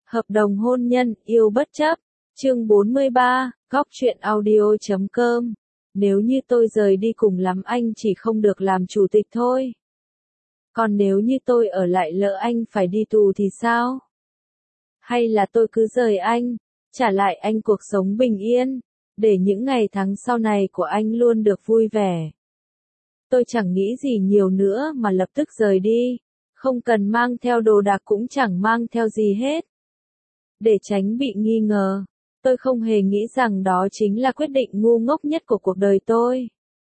Hợp đồng hôn nhân, yêu bất chấp. Chương 43, Góc truyện audio.com. Nếu như tôi rời đi cùng lắm anh chỉ không được làm chủ tịch thôi. Còn nếu như tôi ở lại lỡ anh phải đi tù thì sao? Hay là tôi cứ rời anh, trả lại anh cuộc sống bình yên, để những ngày tháng sau này của anh luôn được vui vẻ. Tôi chẳng nghĩ gì nhiều nữa mà lập tức rời đi, không cần mang theo đồ đạc cũng chẳng mang theo gì hết. Để tránh bị nghi ngờ, tôi không hề nghĩ rằng đó chính là quyết định ngu ngốc nhất của cuộc đời tôi.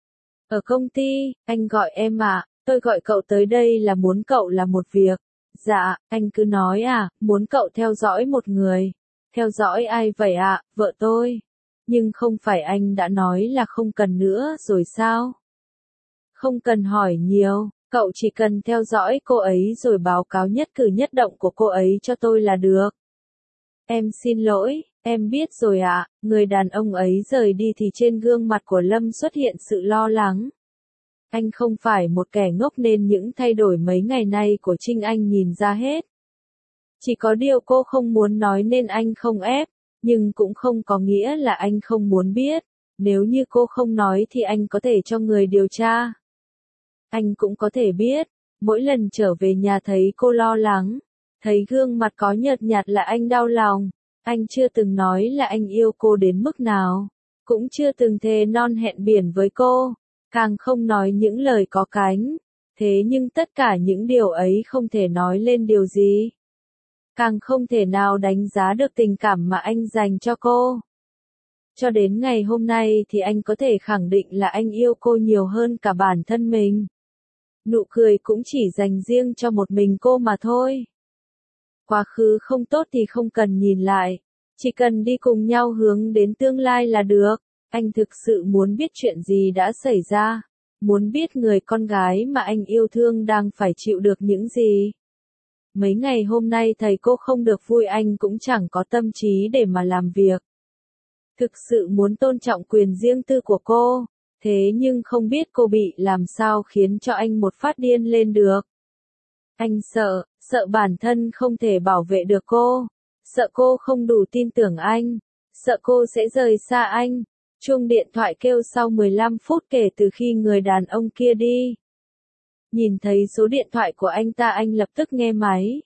Ở công ty, anh gọi em ạ, tôi gọi cậu tới đây là muốn cậu làm một việc. Dạ, anh cứ nói à, muốn cậu theo dõi một người. Theo dõi ai vậy ạ, vợ tôi. Nhưng không phải anh đã nói là không cần nữa rồi sao? Không cần hỏi nhiều, cậu chỉ cần theo dõi cô ấy rồi báo cáo nhất cử nhất động của cô ấy cho tôi là được. Em xin lỗi, em biết rồi ạ. Người đàn ông ấy rời đi thì trên gương mặt của Lâm xuất hiện sự lo lắng. Anh không phải một kẻ ngốc nên những thay đổi mấy ngày nay của Trinh Anh nhìn ra hết. Chỉ có điều cô không muốn nói nên anh không ép, nhưng cũng không có nghĩa là anh không muốn biết. Nếu như cô không nói thì anh có thể cho người điều tra. Anh cũng có thể biết, mỗi lần trở về nhà thấy cô lo lắng, thấy gương mặt có nhợt nhạt là anh đau lòng. Anh chưa từng nói là anh yêu cô đến mức nào, cũng chưa từng thề non hẹn biển với cô, càng không nói những lời có cánh. Thế nhưng tất cả những điều ấy không thể nói lên điều gì. Càng không thể nào đánh giá được tình cảm mà anh dành cho cô. Cho đến ngày hôm nay thì anh có thể khẳng định là anh yêu cô nhiều hơn cả bản thân mình. Nụ cười cũng chỉ dành riêng cho một mình cô mà thôi. Quá khứ không tốt thì không cần nhìn lại, chỉ cần đi cùng nhau hướng đến tương lai là được. Anh thực sự muốn biết chuyện gì đã xảy ra, muốn biết người con gái mà anh yêu thương đang phải chịu được những gì. Mấy ngày hôm nay thấy cô không được vui anh cũng chẳng có tâm trí để mà làm việc. Thực sự muốn tôn trọng quyền riêng tư của cô, thế nhưng không biết cô bị làm sao khiến cho anh một phát điên lên được. Anh sợ bản thân không thể bảo vệ được cô, sợ cô không đủ tin tưởng anh, sợ cô sẽ rời xa anh. Chuông điện thoại kêu sau 15 phút kể từ khi người đàn ông kia đi. Nhìn thấy số điện thoại của anh ta anh lập tức nghe máy.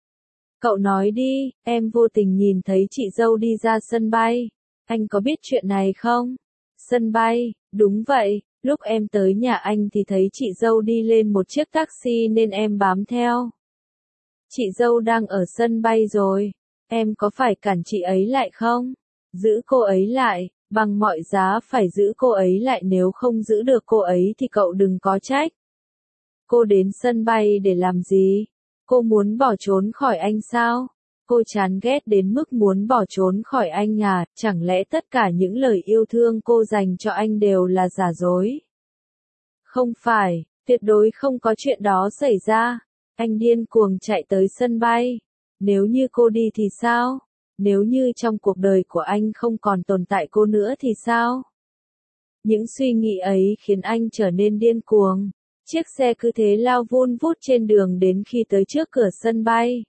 Cậu nói đi, em vô tình nhìn thấy chị dâu đi ra sân bay. Anh có biết chuyện này không? Sân bay, đúng vậy, lúc em tới nhà anh thì thấy chị dâu đi lên một chiếc taxi nên em bám theo. Chị dâu đang ở sân bay rồi, em có phải cản chị ấy lại không? Giữ cô ấy lại, bằng mọi giá phải giữ cô ấy lại, nếu không giữ được cô ấy thì cậu đừng có trách. Cô đến sân bay để làm gì? Cô muốn bỏ trốn khỏi anh sao? Cô chán ghét đến mức muốn bỏ trốn khỏi anh à? Chẳng lẽ tất cả những lời yêu thương cô dành cho anh đều là giả dối? Không phải, tuyệt đối không có chuyện đó xảy ra. Anh điên cuồng chạy tới sân bay. Nếu như cô đi thì sao? Nếu như trong cuộc đời của anh không còn tồn tại cô nữa thì sao? Những suy nghĩ ấy khiến anh trở nên điên cuồng. Chiếc xe cứ thế lao vun vút trên đường đến khi tới trước cửa sân bay.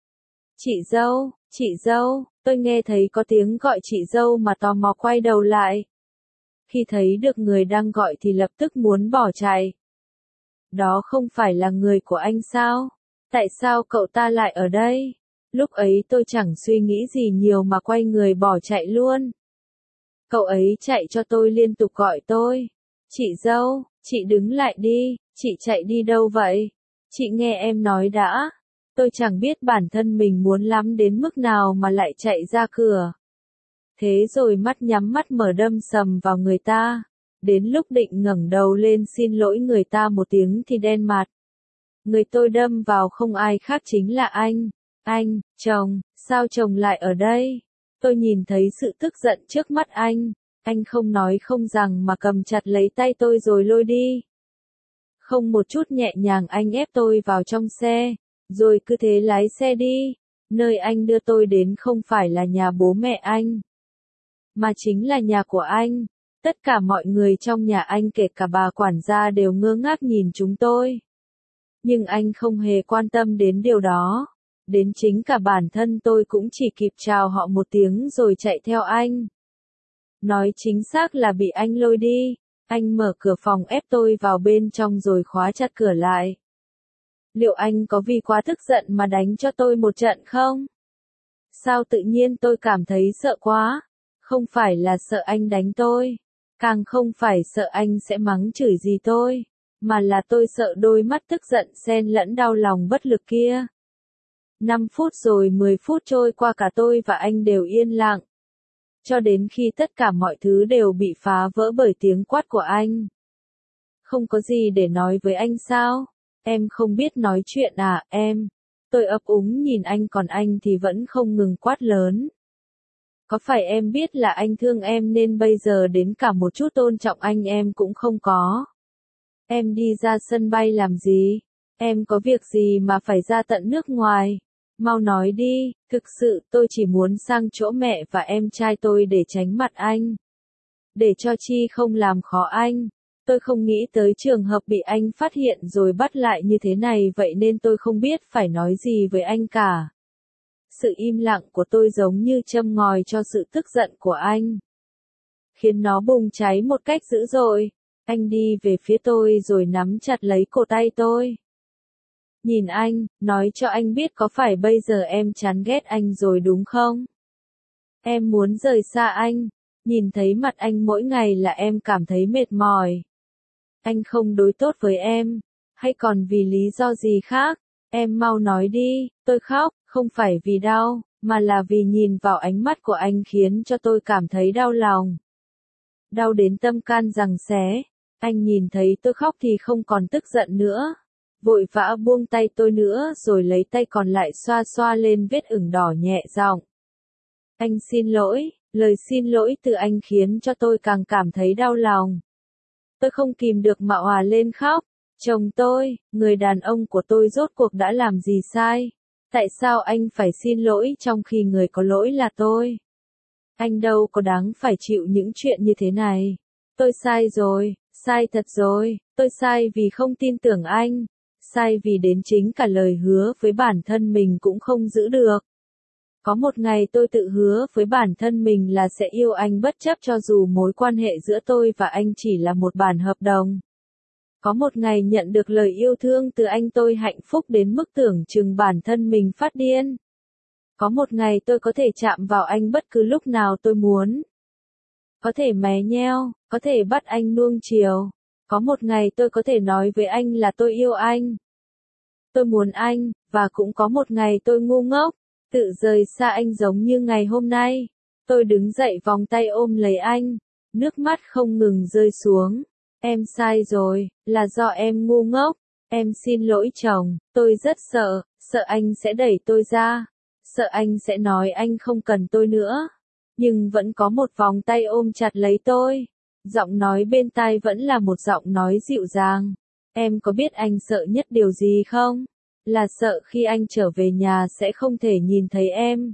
Chị dâu, tôi nghe thấy có tiếng gọi chị dâu mà tò mò quay đầu lại. Khi thấy được người đang gọi thì lập tức muốn bỏ chạy. Đó không phải là người của anh sao? Tại sao cậu ta lại ở đây? Lúc ấy tôi chẳng suy nghĩ gì nhiều mà quay người bỏ chạy luôn. Cậu ấy chạy cho tôi liên tục gọi tôi. Chị dâu, chị đứng lại đi, chị chạy đi đâu vậy? Chị nghe em nói đã. Tôi chẳng biết bản thân mình muốn lắm đến mức nào mà lại chạy ra cửa. Thế rồi mắt nhắm mắt mở đâm sầm vào người ta. Đến lúc định ngẩng đầu lên xin lỗi người ta một tiếng thì đen mặt. Người tôi đâm vào không ai khác chính là anh. Anh, chồng, sao chồng lại ở đây? Tôi nhìn thấy sự tức giận trước mắt anh. Anh không nói không rằng mà cầm chặt lấy tay tôi rồi lôi đi. Không một chút nhẹ nhàng anh ép tôi vào trong xe, rồi cứ thế lái xe đi. Nơi anh đưa tôi đến không phải là nhà bố mẹ anh, mà chính là nhà của anh. Tất cả mọi người trong nhà anh kể cả bà quản gia đều ngơ ngác nhìn chúng tôi. Nhưng anh không hề quan tâm đến điều đó. Đến chính cả bản thân tôi cũng chỉ kịp chào họ một tiếng rồi chạy theo anh. Nói chính xác là bị anh lôi đi. Anh mở cửa phòng ép tôi vào bên trong rồi khóa chặt cửa lại. Liệu anh có vì quá tức giận mà đánh cho tôi một trận không? Sao tự nhiên tôi cảm thấy sợ quá? Không phải là sợ anh đánh tôi, càng không phải sợ anh sẽ mắng chửi gì tôi, mà là tôi sợ đôi mắt tức giận xen lẫn đau lòng bất lực kia. 5 phút rồi 10 phút trôi qua cả tôi và anh đều yên lặng. Cho đến khi tất cả mọi thứ đều bị phá vỡ bởi tiếng quát của anh. Không có gì để nói với anh sao? Em không biết nói chuyện à, em? Tôi ấp úng nhìn anh còn anh thì vẫn không ngừng quát lớn. Có phải em biết là anh thương em nên bây giờ đến cả một chút tôn trọng anh em cũng không có? Em đi ra sân bay làm gì? Em có việc gì mà phải ra tận nước ngoài? Mau nói đi, thực sự tôi chỉ muốn sang chỗ mẹ và em trai tôi để tránh mặt anh. Để cho Chi không làm khó anh. Tôi không nghĩ tới trường hợp bị anh phát hiện rồi bắt lại như thế này vậy nên tôi không biết phải nói gì với anh cả. Sự im lặng của tôi giống như châm ngòi cho sự tức giận của anh. Khiến nó bùng cháy một cách dữ dội. Anh đi về phía tôi rồi nắm chặt lấy cổ tay tôi. Nhìn anh, nói cho anh biết có phải bây giờ em chán ghét anh rồi đúng không? Em muốn rời xa anh. Nhìn thấy mặt anh mỗi ngày là em cảm thấy mệt mỏi. Anh không đối tốt với em. Hay còn vì lý do gì khác? Em mau nói đi. Tôi khóc, không phải vì đau, mà là vì nhìn vào ánh mắt của anh khiến cho tôi cảm thấy đau lòng. Đau đến tâm can giằng xé. Anh nhìn thấy tôi khóc thì không còn tức giận nữa. Vội vã buông tay tôi nữa rồi lấy tay còn lại xoa xoa lên vết ửng đỏ nhẹ giọng. Anh xin lỗi, lời xin lỗi từ anh khiến cho tôi càng cảm thấy đau lòng. Tôi không kìm được mà òa lên khóc. Chồng tôi, người đàn ông của tôi rốt cuộc đã làm gì sai? Tại sao anh phải xin lỗi trong khi người có lỗi là tôi? Anh đâu có đáng phải chịu những chuyện như thế này. Tôi sai rồi, sai thật rồi, tôi sai vì không tin tưởng anh. Sai vì đến chính cả lời hứa với bản thân mình cũng không giữ được. Có một ngày tôi tự hứa với bản thân mình là sẽ yêu anh bất chấp cho dù mối quan hệ giữa tôi và anh chỉ là một bản hợp đồng. Có một ngày nhận được lời yêu thương từ anh tôi hạnh phúc đến mức tưởng chừng bản thân mình phát điên. Có một ngày tôi có thể chạm vào anh bất cứ lúc nào tôi muốn. Có thể mè nheo, có thể bắt anh nuông chiều. Có một ngày tôi có thể nói với anh là tôi yêu anh. Tôi muốn anh, và cũng có một ngày tôi ngu ngốc, tự rời xa anh giống như ngày hôm nay. Tôi đứng dậy vòng tay ôm lấy anh, nước mắt không ngừng rơi xuống. Em sai rồi, là do em ngu ngốc. Em xin lỗi chồng, tôi rất sợ, sợ anh sẽ đẩy tôi ra. Sợ anh sẽ nói anh không cần tôi nữa. Nhưng vẫn có một vòng tay ôm chặt lấy tôi. Giọng nói bên tai vẫn là một giọng nói dịu dàng. Em có biết anh sợ nhất điều gì không? Là sợ khi anh trở về nhà sẽ không thể nhìn thấy em.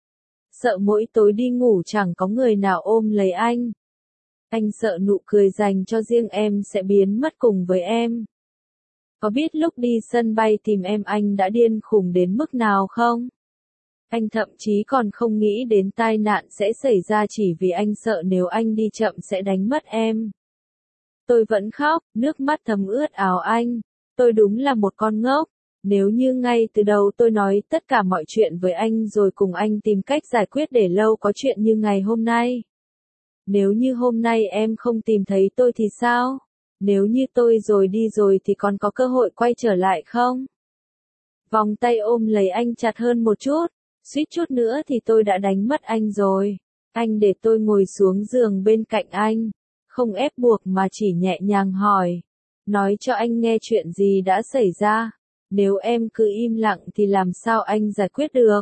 Sợ mỗi tối đi ngủ chẳng có người nào ôm lấy anh. Anh sợ nụ cười dành cho riêng em sẽ biến mất cùng với em. Có biết lúc đi sân bay tìm em anh đã điên khùng đến mức nào không? Anh thậm chí còn không nghĩ đến tai nạn sẽ xảy ra chỉ vì anh sợ nếu anh đi chậm sẽ đánh mất em. Tôi vẫn khóc, nước mắt thấm ướt áo anh. Tôi đúng là một con ngốc. Nếu như ngay từ đầu tôi nói tất cả mọi chuyện với anh rồi cùng anh tìm cách giải quyết để lâu có chuyện như ngày hôm nay. Nếu như hôm nay em không tìm thấy tôi thì sao? Nếu như tôi rồi đi rồi thì còn có cơ hội quay trở lại không? Vòng tay ôm lấy anh chặt hơn một chút. Suýt chút nữa thì tôi đã đánh mất anh rồi. Anh để tôi ngồi xuống giường bên cạnh anh. Không ép buộc mà chỉ nhẹ nhàng hỏi. Nói cho anh nghe chuyện gì đã xảy ra. Nếu em cứ im lặng thì làm sao anh giải quyết được?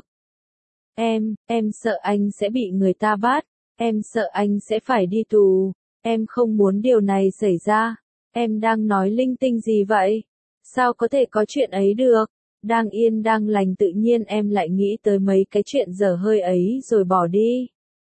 Em sợ anh sẽ bị người ta bắt. Em sợ anh sẽ phải đi tù. Em không muốn điều này xảy ra. Em đang nói linh tinh gì vậy? Sao có thể có chuyện ấy được? Đang yên đang lành tự nhiên em lại nghĩ tới mấy cái chuyện dở hơi ấy rồi bỏ đi.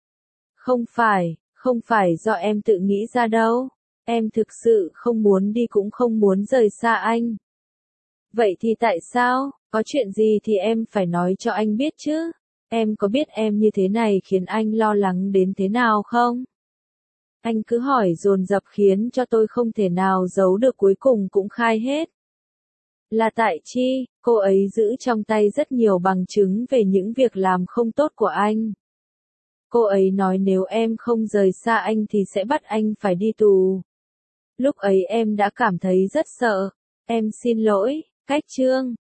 Không phải do em tự nghĩ ra đâu. Em thực sự không muốn đi cũng không muốn rời xa anh. Vậy thì tại sao? Có chuyện gì thì em phải nói cho anh biết chứ. Em có biết em như thế này khiến anh lo lắng đến thế nào không? Anh cứ hỏi dồn dập khiến cho tôi không thể nào giấu được, cuối cùng cũng khai hết. Là tại Chi, cô ấy giữ trong tay rất nhiều bằng chứng về những việc làm không tốt của anh. Cô ấy nói nếu em không rời xa anh thì sẽ bắt anh phải đi tù. Lúc ấy em đã cảm thấy rất sợ. Em xin lỗi, Cách Trương.